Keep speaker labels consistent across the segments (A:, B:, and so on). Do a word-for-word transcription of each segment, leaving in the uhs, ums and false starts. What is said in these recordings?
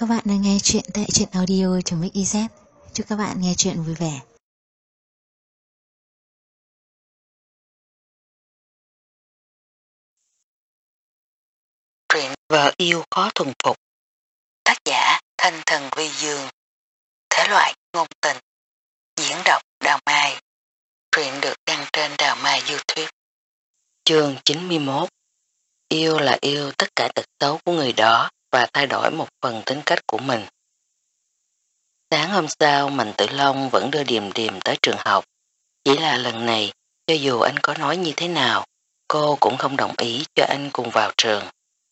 A: các bạn đang nghe chuyện tại truyện audio.mixyz. Chúc các bạn nghe chuyện vui vẻ.
B: Truyện Vợ yêu khó thuần phục. Tác giả Thanh Thần Vi Dương. Thể loại ngôn tình. Diễn đọc Đào Mai. Truyện được đăng trên Đào Mai YouTube. Chương chín mươi mốt. Yêu là yêu tất cả tật xấu của người đó và thay đổi một phần tính cách của mình. Sáng hôm sau Mạnh Tử Long vẫn đưa Điềm Điềm tới trường học. Chỉ là lần này, cho dù anh có nói như thế nào, cô cũng không đồng ý cho anh cùng vào trường.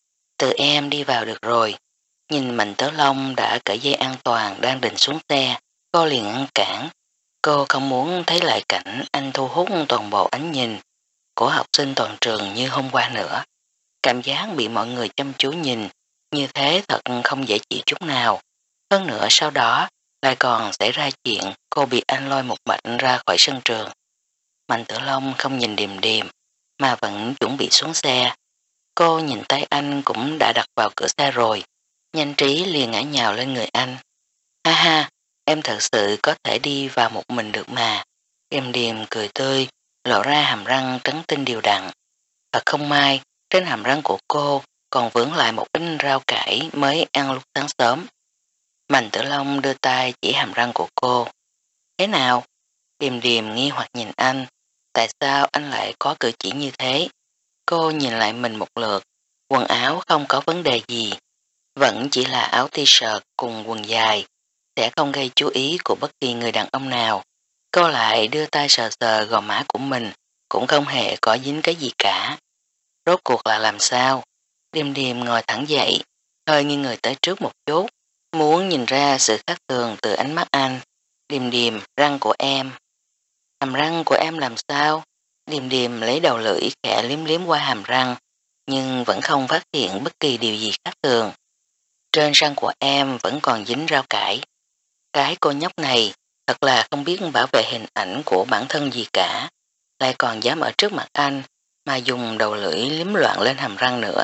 B: Từ em đi vào được rồi. Nhìn Mạnh Tử Long đã cởi dây an toàn đang định xuống xe, cô liền ngăn cản. Cô không muốn thấy lại cảnh anh thu hút toàn bộ ánh nhìn của học sinh toàn trường như hôm qua nữa. Cảm giác bị mọi người chăm chú nhìn, như thế thật không dễ chịu chút nào. Hơn nữa sau đó lại còn xảy ra chuyện cô bị anh lôi một mạch ra khỏi sân trường. Mạnh Tử Long không nhìn Điềm Điềm mà vẫn chuẩn bị xuống xe. Cô nhìn tay anh cũng đã đặt vào cửa xe rồi. Nhanh trí liền ngã nhào lên người anh. Ha ha, em thật sự có thể đi vào một mình được mà. Điềm Điềm cười tươi, lộ ra hàm răng trắng tinh đều đặn. Thật không may, trên hàm răng của cô còn vướng lại một ít rau cải mới ăn lúc sáng sớm. Mạnh Tử Long đưa tay chỉ hàm răng của cô. Thế nào? Điềm Điềm nghi hoặc nhìn anh. Tại sao anh lại có cử chỉ như thế? Cô nhìn lại mình một lượt. Quần áo không có vấn đề gì. Vẫn chỉ là áo t-shirt cùng quần dài. Sẽ không gây chú ý của bất kỳ người đàn ông nào. Cô lại đưa tay sờ sờ gò má của mình. Cũng không hề có dính cái gì cả. Rốt cuộc là làm sao? Điềm Điềm ngồi thẳng dậy. Hơi nghiêng người tới trước một chút. Muốn nhìn ra sự khác thường từ ánh mắt anh. Điềm Điềm, răng của em. Hàm răng của em làm sao? Điềm Điềm lấy đầu lưỡi khẽ liếm liếm qua hàm răng. Nhưng vẫn không phát hiện bất kỳ điều gì khác thường. Trên răng của em vẫn còn dính rau cải. Cái cô nhóc này thật là không biết bảo vệ hình ảnh của bản thân gì cả. Lại còn dám ở trước mặt anh mà dùng đầu lưỡi liếm loạn lên hàm răng nữa.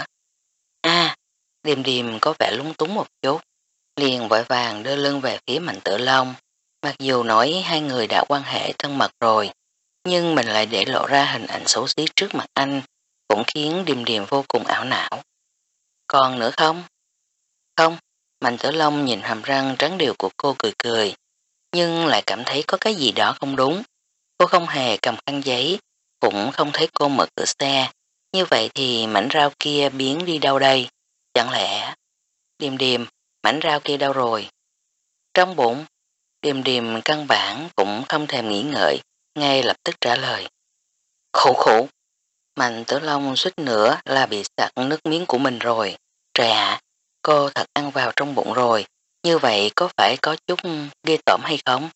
B: À, Điềm Điềm có vẻ lúng túng một chút. Liền vội vàng đưa lưng về phía Mạnh Tử Long. Mặc dù nói hai người đã quan hệ thân mật rồi, nhưng mình lại để lộ ra hình ảnh xấu xí trước mặt anh cũng khiến Điềm Điềm vô cùng ảo não. Còn nữa không? Không, Mạnh Tử Long nhìn hàm răng trắng đều của cô cười cười, nhưng lại cảm thấy có cái gì đó không đúng. Cô không hề cầm khăn giấy, cũng không thấy cô mở cửa xe. Như vậy thì mảnh rau kia biến đi đâu đây? Chẳng lẽ... Điềm Điềm, mảnh rau kia đâu rồi? Trong bụng. Điềm Điềm căn bản cũng không thèm nghĩ ngợi, ngay lập tức trả lời. Khổ khổ. Mạnh Tử Long suýt nữa là bị sặc nước miếng của mình rồi. Trời ạ, cô thật ăn vào trong bụng rồi, như vậy có phải có chút ghê tởm hay không?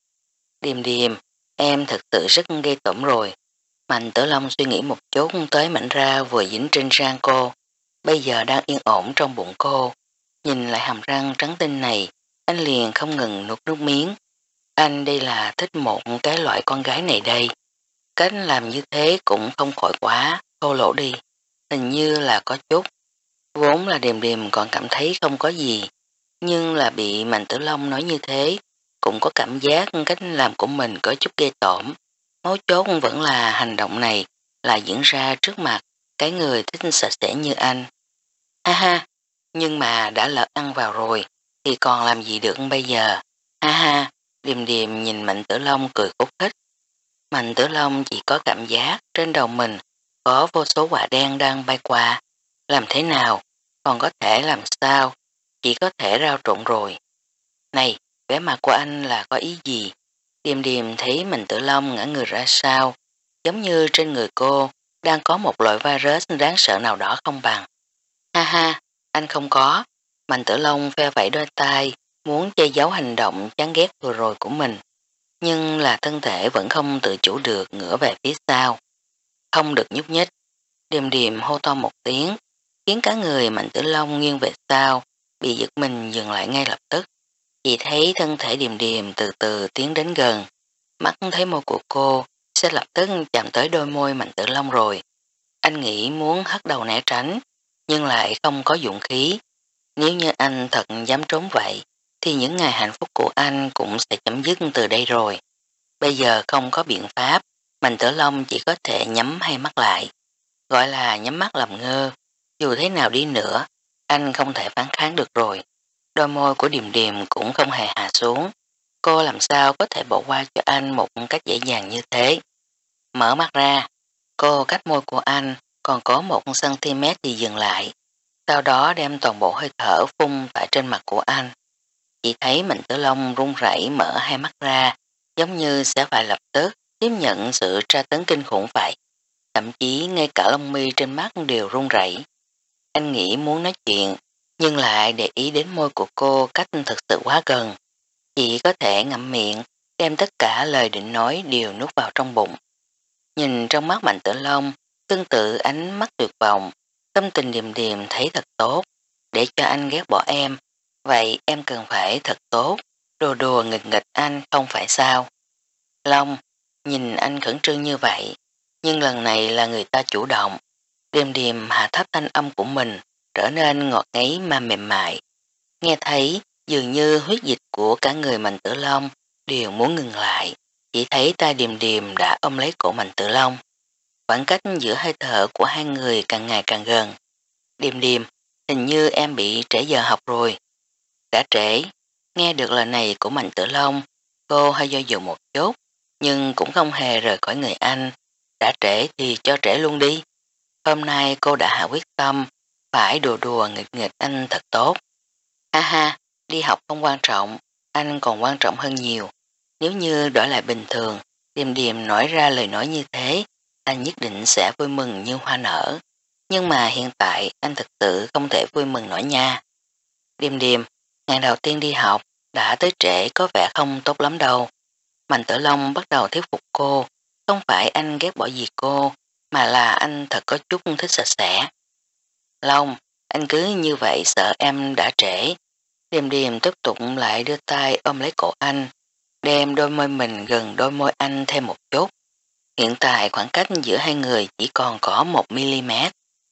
B: Điềm Điềm, em thật sự rất ghê tởm rồi. Mạnh Tử Long suy nghĩ một chút tới mảnh rau vừa dính trên răng cô, bây giờ đang yên ổn trong bụng cô. Nhìn lại hàm răng trắng tinh này, anh liền không ngừng nuốt nước miếng. Anh đây là thích một cái loại con gái này đây. Cách làm như thế cũng không khỏi quá, thô lỗ đi. Hình như là có chút. Vốn là Điềm Điềm còn cảm thấy không có gì. Nhưng là bị Mạnh Tử Long nói như thế, cũng có cảm giác cách làm của mình có chút ghê tởm. Mấu chốt vẫn là hành động này là diễn ra trước mặt cái người thích sạch sẽ như anh. Ha ha, nhưng mà đã lỡ ăn vào rồi, thì còn làm gì được bây giờ? Ha ha, Điềm Điềm nhìn Mạnh Tử Long cười khúc khích. Mạnh Tử Long chỉ có cảm giác trên đầu mình có vô số quả đen đang bay qua. Làm thế nào? Còn có thể làm sao? Chỉ có thể rao trộn rồi. Này, vẻ mặt của anh là có ý gì? Điềm Điềm thấy Mạnh Tử Long ngã người ra sao, giống như trên người cô đang có một loại virus đáng sợ nào đó không bằng. Ha ha, anh không có. Mạnh Tử Long phe vẫy đôi tay, muốn che giấu hành động chán ghét vừa rồi của mình. Nhưng là thân thể vẫn không tự chủ được ngửa về phía sau. Không được nhúc nhích. Điềm Điềm hô to một tiếng, khiến cả người Mạnh Tử Long nghiêng về sau, bị giật mình dừng lại ngay lập tức. Chỉ thấy thân thể Điềm Điềm từ từ tiến đến gần. Mắt thấy môi của cô sẽ lập tức chạm tới đôi môi Mạnh Tử Long rồi. Anh nghĩ muốn hất đầu né tránh, nhưng lại không có dũng khí. Nếu như anh thật dám trốn vậy, thì những ngày hạnh phúc của anh cũng sẽ chấm dứt từ đây rồi. Bây giờ không có biện pháp, Mạnh Tử Long chỉ có thể nhắm hai mắt lại. Gọi là nhắm mắt làm ngơ, dù thế nào đi nữa, anh không thể phản kháng được rồi. Đôi môi của Điềm Điềm cũng không hề hạ xuống. Cô làm sao có thể bỏ qua cho anh một cách dễ dàng như thế. Mở mắt ra, cô cách môi của anh còn có một cm thì dừng lại. Sau đó đem toàn bộ hơi thở phun tại trên mặt của anh. Chỉ thấy Mạnh Tử Long run rẩy mở hai mắt ra, giống như sẽ phải lập tức tiếp nhận sự tra tấn kinh khủng vậy. Thậm chí ngay cả lông mi trên mắt đều run rẩy. Anh nghĩ muốn nói chuyện, nhưng lại để ý đến môi của cô cách thực sự quá gần. Chỉ có thể ngậm miệng, đem tất cả lời định nói đều nuốt vào trong bụng. Nhìn trong mắt Mạnh Tử Long, tương tự ánh mắt tuyệt vọng, tâm tình Điềm Điềm thấy thật tốt, để cho anh ghét bỏ em. Vậy em cần phải thật tốt, đùa đùa nghịch nghịch anh không phải sao. Long, nhìn anh khẩn trương như vậy, nhưng lần này là người ta chủ động. Điềm Điềm hạ thấp thanh âm của mình, trở nên ngọt ngấy mà mềm mại. Nghe thấy dường như huyết dịch của cả người Mạnh Tử Long đều muốn ngừng lại, chỉ thấy tay Điềm Điềm đã ôm lấy cổ Mạnh Tử Long. Khoảng cách giữa hơi thở của hai người càng ngày càng gần. Điềm Điềm, hình như em bị trễ giờ học rồi. Đã trễ, nghe được lời này của Mạnh Tử Long, cô hơi do dự một chút, nhưng cũng không hề rời khỏi người anh. Đã trễ thì cho trễ luôn đi. Hôm nay cô đã hạ quyết tâm, phải đùa đùa nghịch nghịch anh thật tốt. Ha ha, đi học không quan trọng, anh còn quan trọng hơn nhiều. Nếu như đổi lại bình thường, Điềm Điềm nói ra lời nói như thế, anh nhất định sẽ vui mừng như hoa nở. Nhưng mà hiện tại anh thực sự không thể vui mừng nổi nha. Điềm Điềm, ngày đầu tiên đi học, đã tới trễ có vẻ không tốt lắm đâu. Mạnh Tử Long bắt đầu thuyết phục cô, không phải anh ghét bỏ gì cô, mà là anh thật có chút thích sạch sẽ. Long, anh cứ như vậy sợ em đã trễ. Điềm Điềm tiếp tục lại đưa tay ôm lấy cổ anh, đem đôi môi mình gần đôi môi anh thêm một chút. Hiện tại khoảng cách giữa hai người chỉ còn có một mi-li-mét.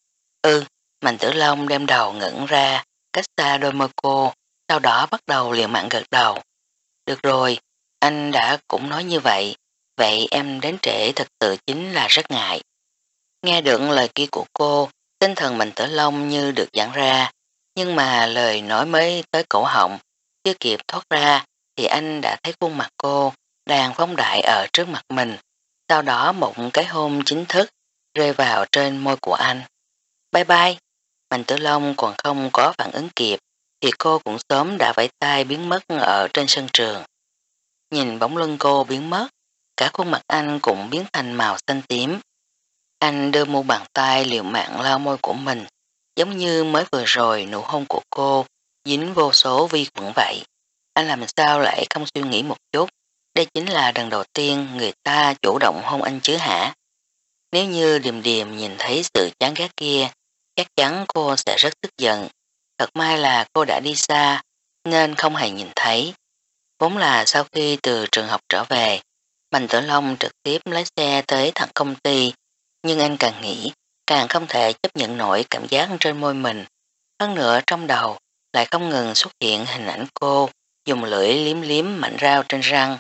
B: Ừ, Mạnh Tử Long đem đầu ngẩng ra, cách xa đôi môi cô, sau đó bắt đầu liều mạng gật đầu. Được rồi, anh đã cũng nói như vậy, vậy em đến trễ thật sự chính là rất ngại. Nghe được lời kia của cô, tinh thần Mạnh Tử Long như được giãn ra, nhưng mà lời nói mới tới cổ họng, chưa kịp thoát ra thì anh đã thấy khuôn mặt cô đang phóng đại ở trước mặt mình, sau đó một cái hôn chính thức rơi vào trên môi của anh. Bye bye, Mạnh Tử Long còn không có phản ứng kịp thì cô cũng sớm đã vẫy tay biến mất ở trên sân trường. Nhìn bóng lưng cô biến mất, cả khuôn mặt anh cũng biến thành màu xanh tím. Anh đưa mu bàn tay liều mạng lau môi của mình, giống như mới vừa rồi nụ hôn của cô dính vô số vi khuẩn vậy. Anh làm sao lại không suy nghĩ một chút, đây chính là lần đầu tiên người ta chủ động hôn anh chứ hả? Nếu như Điềm Điềm nhìn thấy sự chán ghét kia, chắc chắn cô sẽ rất tức giận. Thật may là cô đã đi xa, nên không hề nhìn thấy. Vốn là sau khi từ trường học trở về, Mạnh Tử Long trực tiếp lái xe tới thẳng công ty, nhưng anh càng nghĩ, càng không thể chấp nhận nổi cảm giác trên môi mình. Hơn nữa trong đầu, lại không ngừng xuất hiện hình ảnh cô, dùng lưỡi liếm liếm mảnh rau trên răng.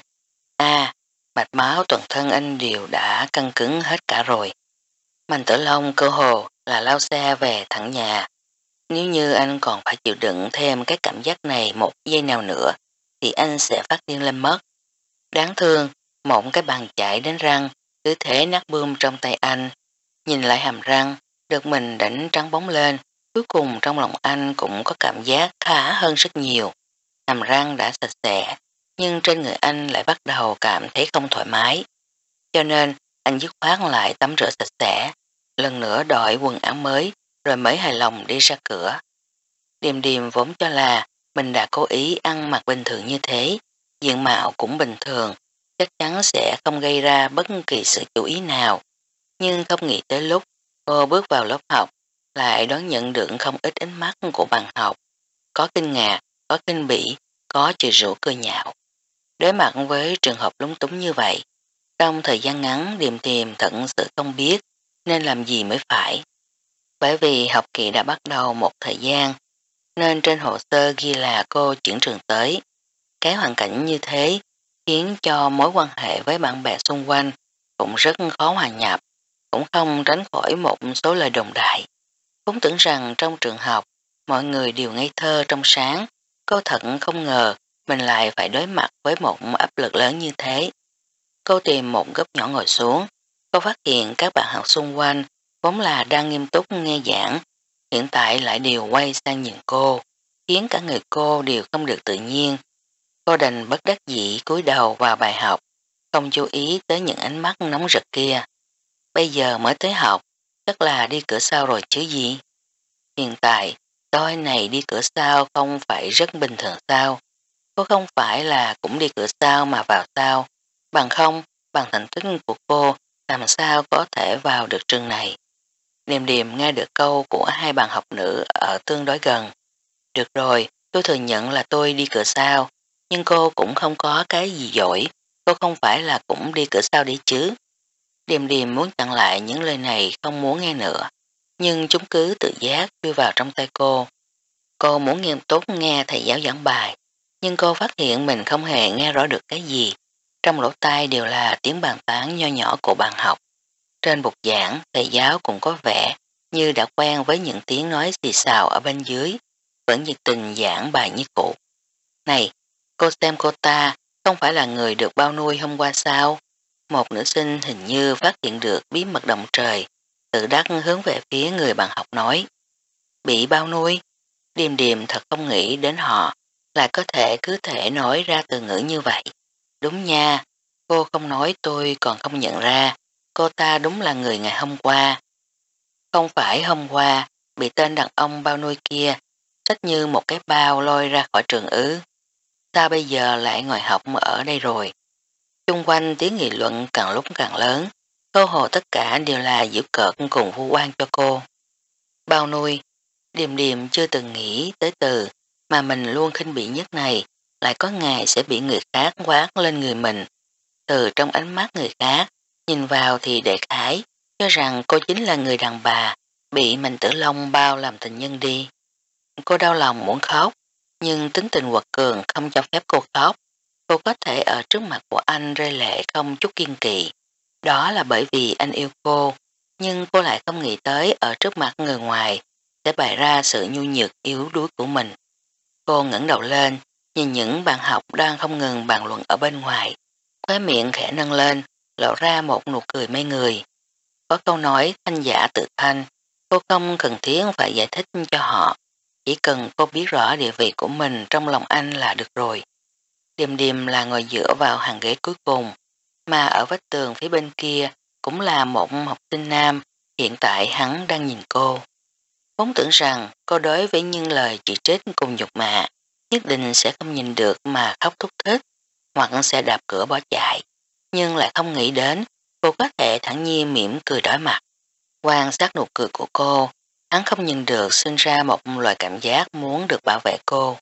B: À, mạch máu toàn thân anh đều đã căng cứng hết cả rồi. Mạnh Tử Long cơ hồ là lao xe về thẳng nhà. Nếu như anh còn phải chịu đựng thêm cái cảm giác này một giây nào nữa, thì anh sẽ phát điên lên mất. Đáng thương, một cái bàn chải đến răng, cứ thế nát bươm trong tay anh. Nhìn lại hàm răng, được mình đánh trắng bóng lên, cuối cùng trong lòng anh cũng có cảm giác khá hơn rất nhiều. Hàm răng đã sạch sẽ, nhưng trên người anh lại bắt đầu cảm thấy không thoải mái. Cho nên, anh dứt khoát lại tắm rửa sạch sẽ, lần nữa đổi quần áo mới, rồi mới hài lòng đi ra cửa. Điềm Điềm vốn cho là mình đã cố ý ăn mặc bình thường như thế, diện mạo cũng bình thường, chắc chắn sẽ không gây ra bất kỳ sự chú ý nào. Nhưng không nghĩ tới lúc cô bước vào lớp học, lại đón nhận được không ít ánh mắt của bạn học. Có kinh ngạc, có kinh bỉ, có chửi rủa cười nhạo. Đối mặt với trường hợp lúng túng như vậy, trong thời gian ngắn Điềm Điềm thật sự không biết nên làm gì mới phải. Bởi vì học kỳ đã bắt đầu một thời gian, nên trên hồ sơ ghi là cô chuyển trường tới. Cái hoàn cảnh như thế khiến cho mối quan hệ với bạn bè xung quanh cũng rất khó hòa nhập, cũng không tránh khỏi một số lời đồn đại. Vốn tưởng rằng trong trường học mọi người đều ngây thơ trong sáng, cô thật không ngờ mình lại phải đối mặt với một áp lực lớn như thế. Cô tìm một góc nhỏ ngồi xuống, cô phát hiện các bạn học xung quanh vốn là đang nghiêm túc nghe giảng, hiện tại lại đều quay sang nhìn cô, khiến cả người cô đều không được tự nhiên. Cô đành bất đắc dĩ cúi đầu vào bài học, không chú ý tới những ánh mắt nóng rực kia. Bây giờ mới tới học, chắc là đi cửa sau rồi chứ gì. Hiện tại, tôi này đi cửa sau không phải rất bình thường sao? Cô không phải là cũng đi cửa sau mà vào sau, bằng không, bằng thành tích của cô làm sao có thể vào được trường này. Điềm điềm nghe được câu của hai bạn học nữ ở tương đối gần. Được rồi, tôi thừa nhận là tôi đi cửa sau, nhưng cô cũng không có cái gì giỏi, cô không phải là cũng đi cửa sau đấy chứ. Điềm điềm muốn chặn lại những lời này không muốn nghe nữa, nhưng chúng cứ tự giác đưa vào trong tay cô. Cô muốn nghiêm túc nghe thầy giáo giảng bài, nhưng cô phát hiện mình không hề nghe rõ được cái gì. Trong lỗ tai đều là tiếng bàn tán nho nhỏ của bạn học. Trên bục giảng, thầy giáo cũng có vẻ như đã quen với những tiếng nói xì xào ở bên dưới, vẫn nhiệt tình giảng bài như cũ. Này, cô xem cô ta không phải là người được bao nuôi hôm qua sao? Một nữ sinh hình như phát hiện được bí mật động trời, tự đắc hướng về phía người bạn học nói. Bị bao nuôi? Điềm điềm thật không nghĩ đến họ, lại có thể cứ thể nói ra từ ngữ như vậy. Đúng nha, cô không nói tôi còn không nhận ra, cô ta đúng là người ngày hôm qua. Không phải hôm qua, bị tên đàn ông bao nuôi kia, xách như một cái bao lôi ra khỏi trường ứ. Sao bây giờ lại ngồi học ở đây rồi? Chung quanh tiếng nghị luận càng lúc càng lớn, cơ hồ tất cả đều là giễu cợt cùng vu oan cho cô. Bao nuôi, Điềm điềm chưa từng nghĩ tới từ mà mình luôn khinh bỉ nhất này, lại có ngày sẽ bị người khác quát lên người mình. Từ trong ánh mắt người khác, nhìn vào thì đại khái, cho rằng cô chính là người đàn bà, bị Mạnh Tử Long bao làm tình nhân đi. Cô đau lòng muốn khóc, nhưng tính tình quật cường không cho phép cô khóc. Cô có thể ở trước mặt của anh rơi lệ không chút kiên kỵ. Đó là bởi vì anh yêu cô, nhưng cô lại không nghĩ tới ở trước mặt người ngoài sẽ bày ra sự nhu nhược yếu đuối của mình. Cô ngẩng đầu lên, nhìn những bạn học đang không ngừng bàn luận ở bên ngoài. Khóe miệng khẽ nâng lên, lộ ra một nụ cười mê người. Có câu nói thanh giả tự thanh, cô không cần thiết phải giải thích cho họ. Chỉ cần cô biết rõ địa vị của mình trong lòng anh là được rồi. Điềm điềm là ngồi dựa vào hàng ghế cuối cùng, mà ở vách tường phía bên kia cũng là một học sinh nam, hiện tại hắn đang nhìn cô. Vốn tưởng rằng cô đối với những lời chỉ trích cùng nhục mạ, nhất định sẽ không nhìn được mà khóc thúc thích, hoặc sẽ đạp cửa bỏ chạy, nhưng lại không nghĩ đến cô có thể thẳng nhiên mỉm cười đỏ mặt. Quan sát nụ cười của cô, hắn không nhìn được sinh ra một loại cảm giác muốn được bảo vệ cô.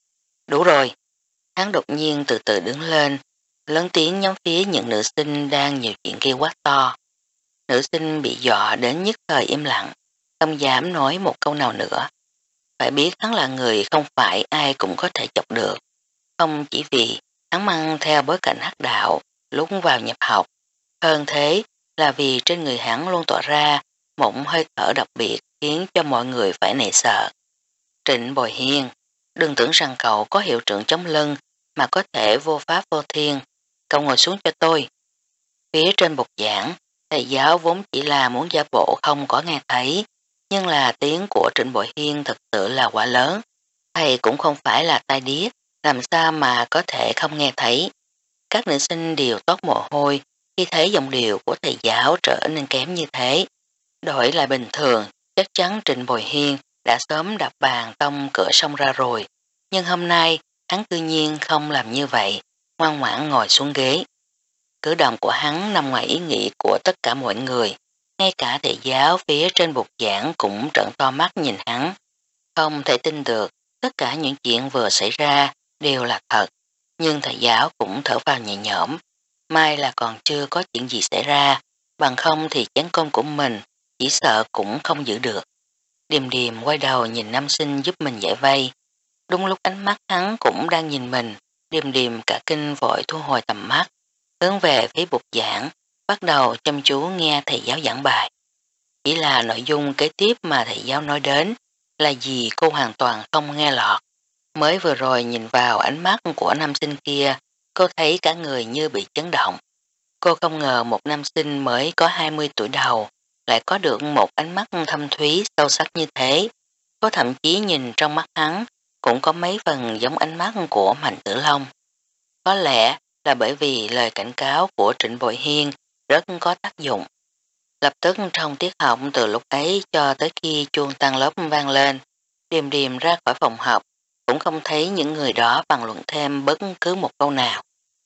B: Đủ rồi, hắn đột nhiên từ từ đứng lên, lớn tiếng nhóm phía những nữ sinh đang nhiều chuyện kia quá to. Nữ sinh bị dọa đến nhất thời im lặng, không dám nói một câu nào nữa. Phải biết hắn là người không phải ai cũng có thể chọc được. Không chỉ vì hắn mang theo bối cảnh hắc đạo lúc vào nhập học, hơn thế là vì trên người hắn luôn tỏa ra một hơi thở đặc biệt khiến cho mọi người phải nể sợ. Trịnh Bồi Hiên, đừng tưởng rằng cậu có hiệu trưởng chống lưng mà có thể vô pháp vô thiên. Cậu ngồi xuống cho tôi. Phía trên bục giảng, thầy giáo vốn chỉ là muốn giả bộ không có nghe thấy, nhưng là tiếng của Trịnh Bội Hiên thật sự là quá lớn. Thầy cũng không phải là tai điếc, làm sao mà có thể không nghe thấy. Các nữ sinh đều toát mồ hôi khi thấy giọng điệu của thầy giáo trở nên kém như thế. Đổi lại bình thường, chắc chắn Trịnh Bội Hiên đã sớm đạp bàn tông cửa sông ra rồi. Nhưng hôm nay, hắn cư nhiên không làm như vậy, ngoan ngoãn ngồi xuống ghế. Cử động của hắn nằm ngoài ý nghĩ của tất cả mọi người, ngay cả thầy giáo phía trên bục giảng cũng trợn to mắt nhìn hắn. Không thể tin được, tất cả những chuyện vừa xảy ra đều là thật, nhưng thầy giáo cũng thở vào nhẹ nhõm. Mai là còn chưa có chuyện gì xảy ra, bằng không thì chén cơm của mình chỉ sợ cũng không giữ được. Điềm điềm quay đầu nhìn nam sinh giúp mình giải vây. Đúng lúc ánh mắt hắn cũng đang nhìn mình, điềm điềm cả kinh vội thu hồi tầm mắt, hướng về phía bục giảng, bắt đầu chăm chú nghe thầy giáo giảng bài. Chỉ là nội dung kế tiếp mà thầy giáo nói đến là gì cô hoàn toàn không nghe lọt. Mới vừa rồi nhìn vào ánh mắt của nam sinh kia, cô thấy cả người như bị chấn động. Cô không ngờ một nam sinh mới có hai mươi tuổi đầu lại có được một ánh mắt thâm thúy sâu sắc như thế. Cô thậm chí nhìn trong mắt hắn cũng có mấy phần giống ánh mắt của Mạnh Tử Long. Có lẽ là bởi vì lời cảnh cáo của Trịnh Bội Hiên rất có tác dụng. Lập tức trong tiết học từ lúc ấy cho tới khi chuông tan lớp vang lên, Điềm Điềm ra khỏi phòng học, cũng không thấy những người đó bàn luận thêm bất cứ một câu nào.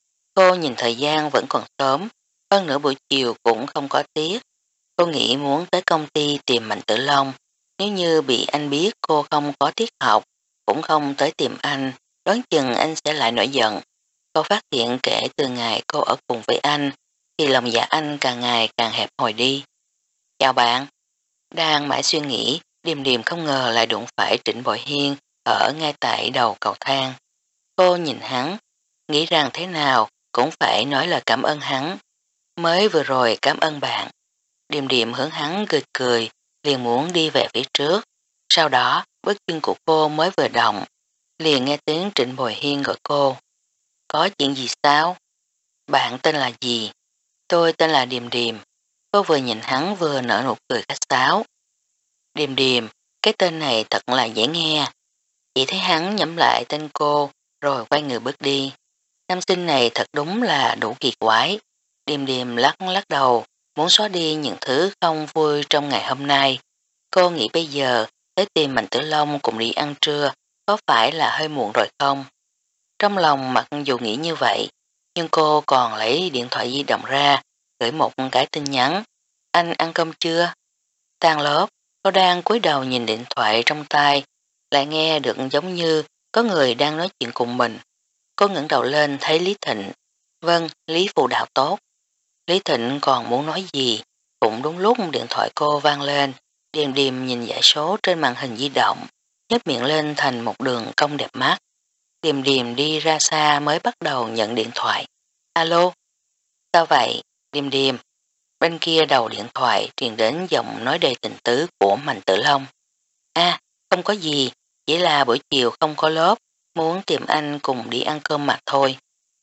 B: Cô nhìn thời gian vẫn còn sớm, hơn nửa buổi chiều cũng không có tiết. Cô nghĩ muốn tới công ty tìm Mạnh Tử Long, nếu như bị anh biết cô không có tiết học, cũng không tới tìm anh, đoán chừng anh sẽ lại nổi giận. Cô phát hiện kể từ ngày cô ở cùng với anh, thì lòng dạ anh càng ngày càng hẹp hòi đi. Chào bạn, đang mãi suy nghĩ, Điềm Điềm không ngờ lại đụng phải Trịnh Bội Hiên ở ngay tại đầu cầu thang. Cô nhìn hắn, nghĩ rằng thế nào cũng phải nói lời cảm ơn hắn. Mới vừa rồi cảm ơn bạn. Điềm Điềm hướng hắn cười cười, liền muốn đi về phía trước. Sau đó, bước chân của cô mới vừa động, liền nghe tiếng Trịnh Bội Hiên gọi cô. Có chuyện gì sao? Bạn tên là gì? Tôi tên là Điềm Điềm. Cô vừa nhìn hắn vừa nở nụ cười khách sáo. Điềm Điềm, cái tên này thật là dễ nghe. Chỉ thấy hắn nhẩm lại tên cô, rồi quay người bước đi. Nam sinh này thật đúng là đủ kỳ quái. Điềm Điềm lắc lắc đầu, muốn xóa đi những thứ không vui trong ngày hôm nay. Cô nghĩ bây giờ, tới tìm Mạnh Tử Long cùng đi ăn trưa, có phải là hơi muộn rồi không? Trong lòng mặc dù nghĩ như vậy, nhưng cô còn lấy điện thoại di động ra, gửi một cái tin nhắn. Anh ăn cơm chưa? Tan lớp, cô đang cúi đầu nhìn điện thoại trong tay, lại nghe được giống như có người đang nói chuyện cùng mình. Cô ngẩng đầu lên thấy Lý Thịnh. Vâng, Lý phụ đạo tốt. Lý Thịnh còn muốn nói gì, cũng đúng lúc điện thoại cô vang lên, Điềm Điềm nhìn dãy số trên màn hình di động, nhếch miệng lên thành một đường cong đẹp mắt. Điềm Điềm đi ra xa mới bắt đầu nhận điện thoại. Alo? Sao vậy? Điềm Điềm. Bên kia đầu điện thoại truyền đến giọng nói đầy tình tứ của Mạnh Tử Long. À, không có gì, chỉ là buổi chiều không có lớp, muốn tìm anh cùng đi ăn cơm mà thôi.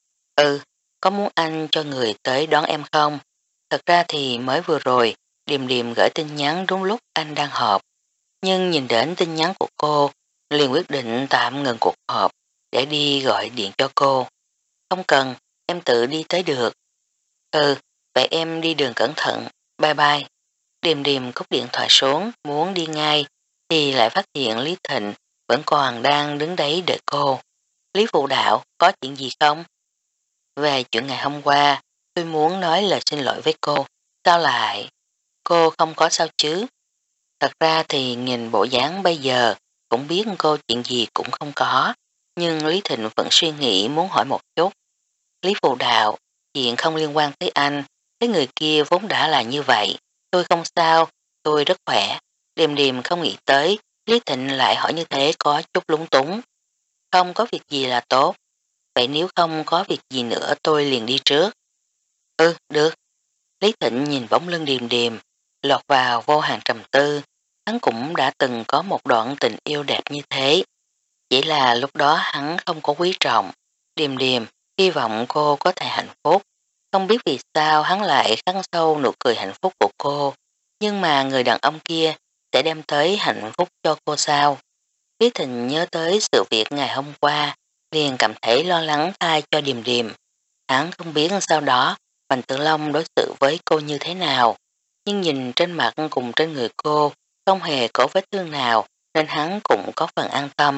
B: Ừ, có muốn anh cho người tới đón em không? Thật ra thì mới vừa rồi, Điềm Điềm gửi tin nhắn đúng lúc anh đang họp. Nhưng nhìn đến tin nhắn của cô, liền quyết định tạm ngừng cuộc họp để đi gọi điện cho cô. Không cần, em tự đi tới được. Ừ, vậy em đi đường cẩn thận, bye bye. Điềm Điềm cúp điện thoại xuống, muốn đi ngay, thì lại phát hiện Lý Thịnh vẫn còn đang đứng đấy đợi cô. Lý phụ đạo, có chuyện gì không? Về chuyện ngày hôm qua, tôi muốn nói lời xin lỗi với cô. Sao lại? Cô không có sao chứ? Thật ra thì nhìn bộ dáng bây giờ, cũng biết cô chuyện gì cũng không có, nhưng Lý Thịnh vẫn suy nghĩ muốn hỏi một chút. Lý phụ đạo, chuyện không liên quan tới anh, cái người kia vốn đã là như vậy. Tôi không sao, tôi rất khỏe. Điềm Điềm không nghĩ tới, Lý Thịnh lại hỏi như thế có chút lúng túng. Không có việc gì là tốt. Vậy nếu không có việc gì nữa tôi liền đi trước. Ừ, được. Lý Thịnh nhìn bóng lưng Điềm Điềm, lọt vào vô hàng trầm tư. Hắn cũng đã từng có một đoạn tình yêu đẹp như thế. Chỉ là lúc đó hắn không có quý trọng. Điềm Điềm hy vọng cô có thể hạnh phúc. Không biết vì sao hắn lại khắc sâu nụ cười hạnh phúc của cô. Nhưng mà người đàn ông kia sẽ đem tới hạnh phúc cho cô sao? Lý Thịnh nhớ tới sự việc ngày hôm qua, liền cảm thấy lo lắng thay cho Điềm Điềm. Hắn không biết sau đó Mạnh Tử Long đối xử với cô như thế nào, nhưng nhìn trên mặt cùng trên người cô không hề có vết thương nào nên hắn cũng có phần an tâm.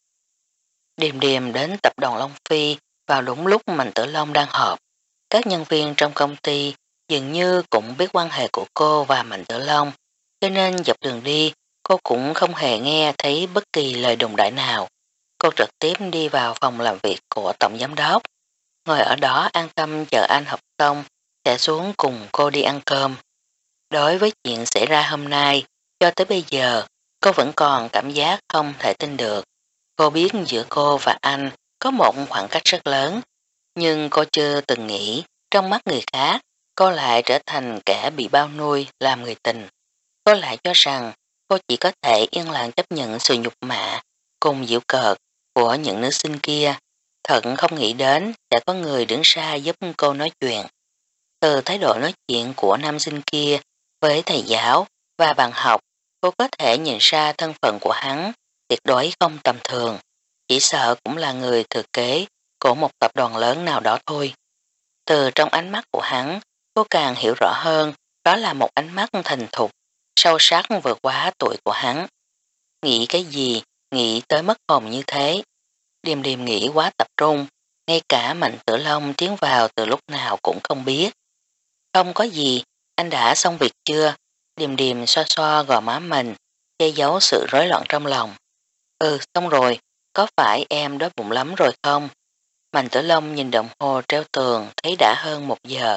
B: Điềm Điềm đến tập đoàn Long Phi vào đúng lúc Mạnh Tử Long đang họp. Các nhân viên trong công ty dường như cũng biết quan hệ của cô và Mạnh Tử Long, cho nên dọc đường đi cô cũng không hề nghe thấy bất kỳ lời đồn đại nào. Cô trực tiếp đi vào phòng làm việc của Tổng Giám đốc, ngồi ở đó an tâm chờ anh học xong, sẽ xuống cùng cô đi ăn cơm. Đối với chuyện xảy ra hôm nay, cho tới bây giờ, Cô vẫn còn cảm giác không thể tin được. Cô biết giữa cô và anh có một khoảng cách rất lớn, nhưng cô chưa từng nghĩ trong mắt người khác cô lại trở thành kẻ bị bao nuôi làm người tình. Cô lại cho rằng cô chỉ có thể yên lặng chấp nhận sự nhục mạ cùng giễu cợt của những nữ sinh kia. Thật không nghĩ đến sẽ có người đứng ra giúp cô nói chuyện. Từ thái độ nói chuyện của nam sinh kia với thầy giáo và bạn học, cô có thể nhìn ra thân phận của hắn tuyệt đối không tầm thường. Chỉ sợ cũng là người thừa kế của một tập đoàn lớn nào đó thôi. Từ trong ánh mắt của hắn, cô càng hiểu rõ hơn đó là một ánh mắt thành thục, sâu sắc vượt quá tuổi của hắn. Nghĩ cái gì, nghĩ tới mất hồn như thế. Điềm điềm nghĩ quá tập trung, ngay cả Mạnh Tử Long tiến vào từ lúc nào cũng không biết. Không có gì, anh đã xong việc chưa? Điềm điềm xoa xoa gò má mình, che giấu sự rối loạn trong lòng. Ừ, xong rồi, có phải em đói bụng lắm rồi không? Mạnh Tử Long nhìn đồng hồ treo tường thấy đã hơn một giờ.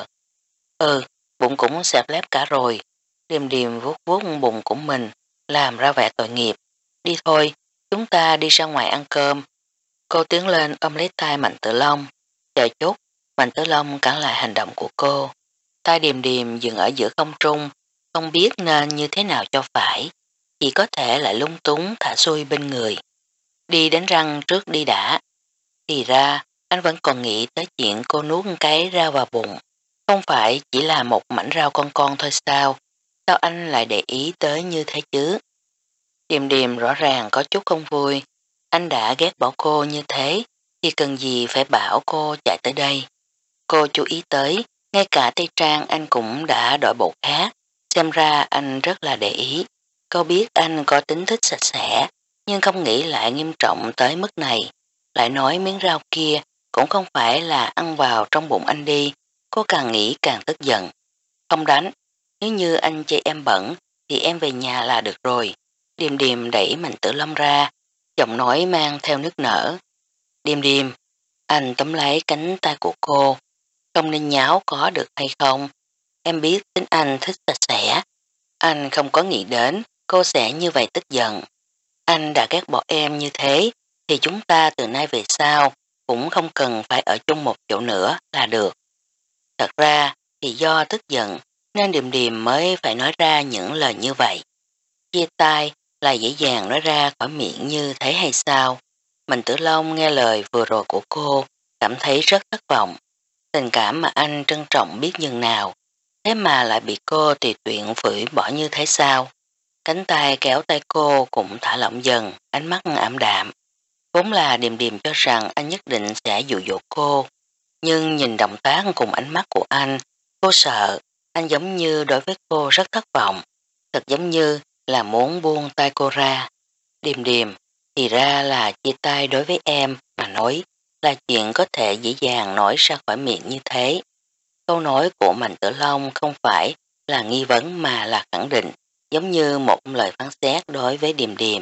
B: Ừ, bụng cũng xẹp lép cả rồi. Điềm điềm vuốt vuốt bụng của mình, làm ra vẻ tội nghiệp. Đi thôi, chúng ta đi ra ngoài ăn cơm. Cô tiến lên ôm lấy tay Mạnh Tử Long. Chờ chút, Mạnh Tử Long cản lại hành động của cô. Tay điềm điềm dừng ở giữa không trung, không biết nên như thế nào cho phải. Chỉ có thể lại lung túng thả xuôi bên người. Đi đánh răng trước đi đã. Thì ra, anh vẫn còn nghĩ tới chuyện cô nuốt cái rau vào bụng. Không phải chỉ là một mảnh rau con con thôi sao? Sao anh lại để ý tới như thế chứ? Điềm điềm rõ ràng có chút không vui. Anh đã ghét bỏ cô như thế, thì cần gì phải bảo cô chạy tới đây. Cô chú ý tới, ngay cả Tây Trang anh cũng đã đổi bộ khác. Xem ra anh rất là để ý. Cô biết anh có tính thích sạch sẽ, nhưng không nghĩ lại nghiêm trọng tới mức này. Lại nói miếng rau kia cũng không phải là ăn vào trong bụng anh đi. Cô càng nghĩ càng tức giận. Không đánh, nếu như anh chê em bẩn thì em về nhà là được rồi. Điềm điềm đẩy Mạnh Tử Long ra, giọng nói mang theo nước nở. Điềm điềm, anh tóm lấy cánh tay của cô. Không nên nháo có được hay không? Em biết tính anh thích sạch sẽ. Anh không có nghĩ đến cô sẽ như vậy tức giận. Anh đã ghét bỏ em như thế thì chúng ta từ nay về sau cũng không cần phải ở chung một chỗ nữa là được. Thật ra thì do tức giận nên Điềm Điềm mới phải nói ra những lời như vậy. Chia tay là dễ dàng nói ra khỏi miệng như thế hay sao? Mạnh Tử Long nghe lời vừa rồi của cô cảm thấy rất thất vọng. Tình cảm mà anh trân trọng biết nhường nào, thế mà lại bị cô tùy tiện phủi bỏ như thế sao? Cánh tay kéo tay cô cũng thả lỏng dần, ánh mắt ảm đạm. Vốn là Điềm Điềm cho rằng anh nhất định sẽ dụ dỗ cô, nhưng nhìn động tác cùng ánh mắt của anh, cô sợ anh giống như đối với cô rất thất vọng, thật giống như là muốn buông tay cô ra. Điềm Điềm, thì ra là chia tay đối với em mà nói là chuyện có thể dễ dàng nói ra khỏi miệng như thế. Câu nói của Mạnh Tử Long không phải là nghi vấn mà là khẳng định, giống như một lời phán xét đối với Điềm Điềm.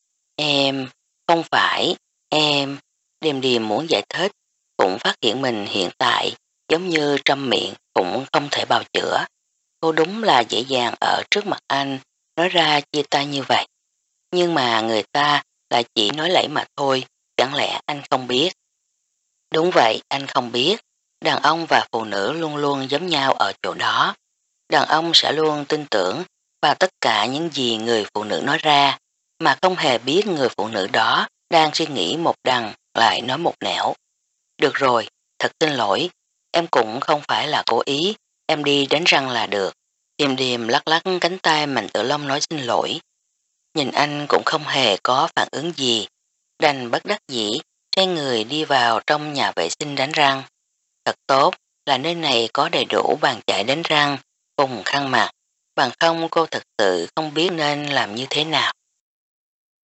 B: Em, không phải, em, Điềm Điềm muốn giải thích, cũng phát hiện mình hiện tại giống như trăm miệng cũng không thể bào chữa. Cô đúng là dễ dàng ở trước mặt anh nói ra chia tay như vậy. Nhưng mà người ta lại chỉ nói lẫy mà thôi, chẳng lẽ anh không biết? Đúng vậy, anh không biết. Đàn ông và phụ nữ luôn luôn giống nhau ở chỗ đó. Đàn ông sẽ luôn tin tưởng vào tất cả những gì người phụ nữ nói ra, mà không hề biết người phụ nữ đó đang suy nghĩ một đằng lại nói một nẻo. Được rồi, thật xin lỗi, em cũng không phải là cố ý, em đi đánh răng là được. Điềm Điềm lắc lắc cánh tay Mạnh Tử Long nói xin lỗi. Nhìn anh cũng không hề có phản ứng gì, đành bất đắc dĩ xoay người đi vào trong nhà vệ sinh đánh răng. Thật tốt là nơi này có đầy đủ bàn chải đánh răng cùng khăn mặt, bằng không cô thật sự không biết nên làm như thế nào.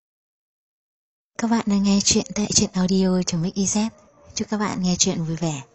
A: Các bạn đang nghe chuyện tại truyện audio.mixyz. Chúc các bạn nghe chuyện vui vẻ.